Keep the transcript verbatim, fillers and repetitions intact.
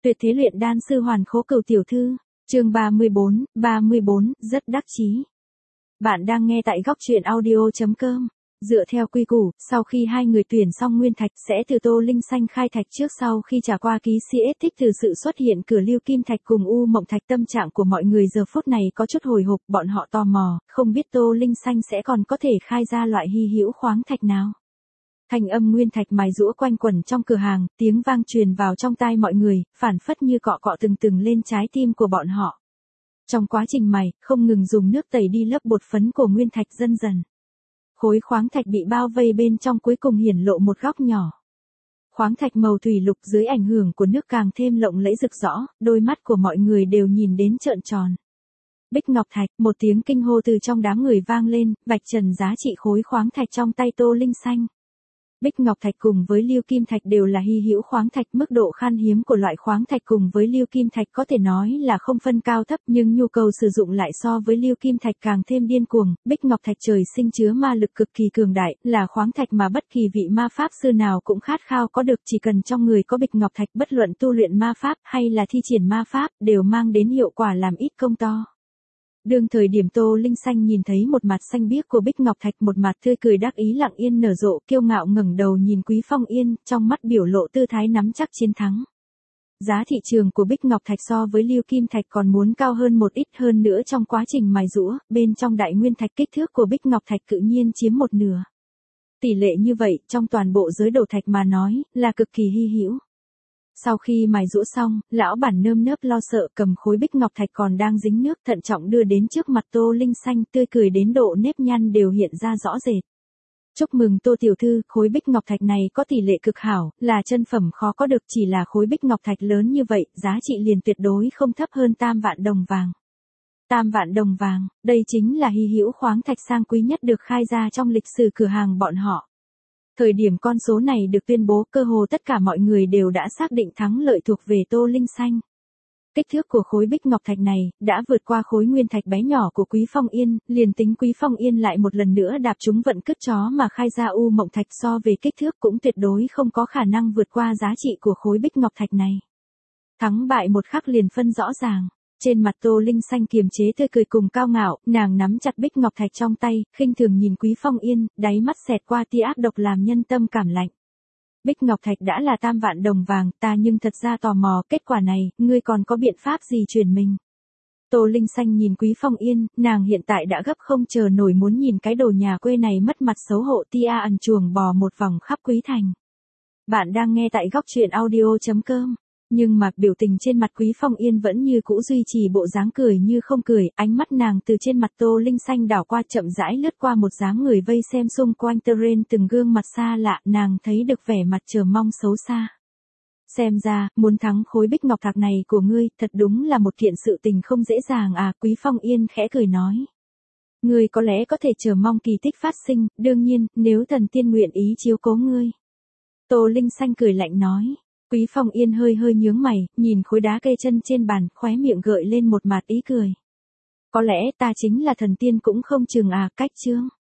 Tuyệt thế luyện đan sư Hoàn Khố Cửu tiểu thư, chương ba mươi bốn, ba mươi bốn, rất đắc chí. Bạn đang nghe tại góc truyện audio chấm com. Dựa theo quy củ, sau khi hai người tuyển xong nguyên thạch sẽ từ Tô Linh Xanh khai thạch trước sau khi trả qua ký sĩ thích từ sự xuất hiện cửa Lưu Kim Thạch cùng U Mộng Thạch. Tâm trạng của mọi người giờ phút này có chút hồi hộp, bọn họ tò mò, không biết Tô Linh Xanh sẽ còn có thể khai ra loại hy hữu khoáng thạch nào. Thanh âm nguyên thạch mài giũa quanh quẩn trong cửa hàng, tiếng vang truyền vào trong tai mọi người, phản phất như cọ cọ từng từng lên trái tim của bọn họ. Trong quá trình mài, không ngừng dùng nước tẩy đi lớp bột phấn của nguyên thạch dần dần. Khối khoáng thạch bị bao vây bên trong cuối cùng hiển lộ một góc nhỏ. Khoáng thạch màu thủy lục dưới ảnh hưởng của nước càng thêm lộng lẫy rực rõ, đôi mắt của mọi người đều nhìn đến trợn tròn. Bích Ngọc Thạch, một tiếng kinh hô từ trong đám người vang lên, vạch trần giá trị khối khoáng thạch trong tay Tô Linh Xanh. Bích Ngọc Thạch cùng với Lưu Kim Thạch đều là hy hữu khoáng thạch, mức độ khan hiếm của loại khoáng thạch cùng với Lưu Kim Thạch có thể nói là không phân cao thấp, nhưng nhu cầu sử dụng lại so với Lưu Kim Thạch càng thêm điên cuồng. Bích Ngọc Thạch trời sinh chứa ma lực cực kỳ cường đại, là khoáng thạch mà bất kỳ vị ma pháp sư nào cũng khát khao có được, chỉ cần trong người có Bích Ngọc Thạch, bất luận tu luyện ma pháp hay là thi triển ma pháp đều mang đến hiệu quả làm ít công to. Đương thời điểm Tô Linh Xanh nhìn thấy một mặt xanh biếc của Bích Ngọc Thạch, một mặt tươi cười đắc ý lặng yên nở rộ, kiêu ngạo ngẩng đầu nhìn Quý Phong Yên, trong mắt biểu lộ tư thái nắm chắc chiến thắng. Giá thị trường của Bích Ngọc Thạch so với Lưu Kim Thạch còn muốn cao hơn một ít, hơn nữa trong quá trình mài giũa, bên trong đại nguyên thạch kích thước của Bích Ngọc Thạch tự nhiên chiếm một nửa. Tỷ lệ như vậy, trong toàn bộ giới đồ thạch mà nói, là cực kỳ hy hữu. Sau khi mài giũa xong, lão bản nơm nớp lo sợ cầm khối Bích Ngọc Thạch còn đang dính nước thận trọng đưa đến trước mặt Tô Linh Xanh, tươi cười đến độ nếp nhăn đều hiện ra rõ rệt. Chúc mừng Tô tiểu thư, khối Bích Ngọc Thạch này có tỷ lệ cực hảo, là chân phẩm khó có được, chỉ là khối Bích Ngọc Thạch lớn như vậy, giá trị liền tuyệt đối không thấp hơn tam vạn đồng vàng. Tam vạn đồng vàng, đây chính là hy hữu khoáng thạch sang quý nhất được khai ra trong lịch sử cửa hàng bọn họ. Thời điểm con số này được tuyên bố, cơ hồ tất cả mọi người đều đã xác định thắng lợi thuộc về Tô Linh Xanh. Kích thước của khối Bích Ngọc Thạch này đã vượt qua khối nguyên thạch bé nhỏ của Quý Phong Yên, liền tính Quý Phong Yên lại một lần nữa đạp chúng vận cứt chó mà khai ra U Mộng Thạch, so về kích thước cũng tuyệt đối không có khả năng vượt qua giá trị của khối Bích Ngọc Thạch này. Thắng bại một khắc liền phân rõ ràng. Trên mặt Tô Linh Xanh kiềm chế tươi cười cùng cao ngạo, nàng nắm chặt Bích Ngọc Thạch trong tay, khinh thường nhìn Quý Phong Yên, đáy mắt xẹt qua tia ác độc làm nhân tâm cảm lạnh. Bích Ngọc Thạch đã là tam vạn đồng vàng, ta nhưng thật ra tò mò, kết quả này, ngươi còn có biện pháp gì truyền mình? Tô Linh Xanh nhìn Quý Phong Yên, nàng hiện tại đã gấp không chờ nổi muốn nhìn cái đồ nhà quê này mất mặt xấu hổ tia ẩn chuồng bò một vòng khắp Quý Thành. Bạn đang nghe tại góc truyện audio chấm com. Nhưng mà biểu tình trên mặt Quý Phong Yên vẫn như cũ duy trì bộ dáng cười như không cười, ánh mắt nàng từ trên mặt Tô Linh Xanh đảo qua, chậm rãi lướt qua một dáng người vây xem xung quanh Teren, từng gương mặt xa lạ, nàng thấy được vẻ mặt chờ mong xấu xa. Xem ra, muốn thắng khối Bích Ngọc Thạch này của ngươi, thật đúng là một kiện sự tình không dễ dàng à, Quý Phong Yên khẽ cười nói. Ngươi có lẽ có thể chờ mong kỳ tích phát sinh, đương nhiên, nếu thần tiên nguyện ý chiếu cố ngươi. Tô Linh Xanh cười lạnh nói. Quý Phong Yên hơi hơi nhướng mày, nhìn khối đá kê chân trên bàn, khóe miệng gợi lên một mạt ý cười. Có lẽ ta chính là thần tiên cũng không chừng à, cách chương.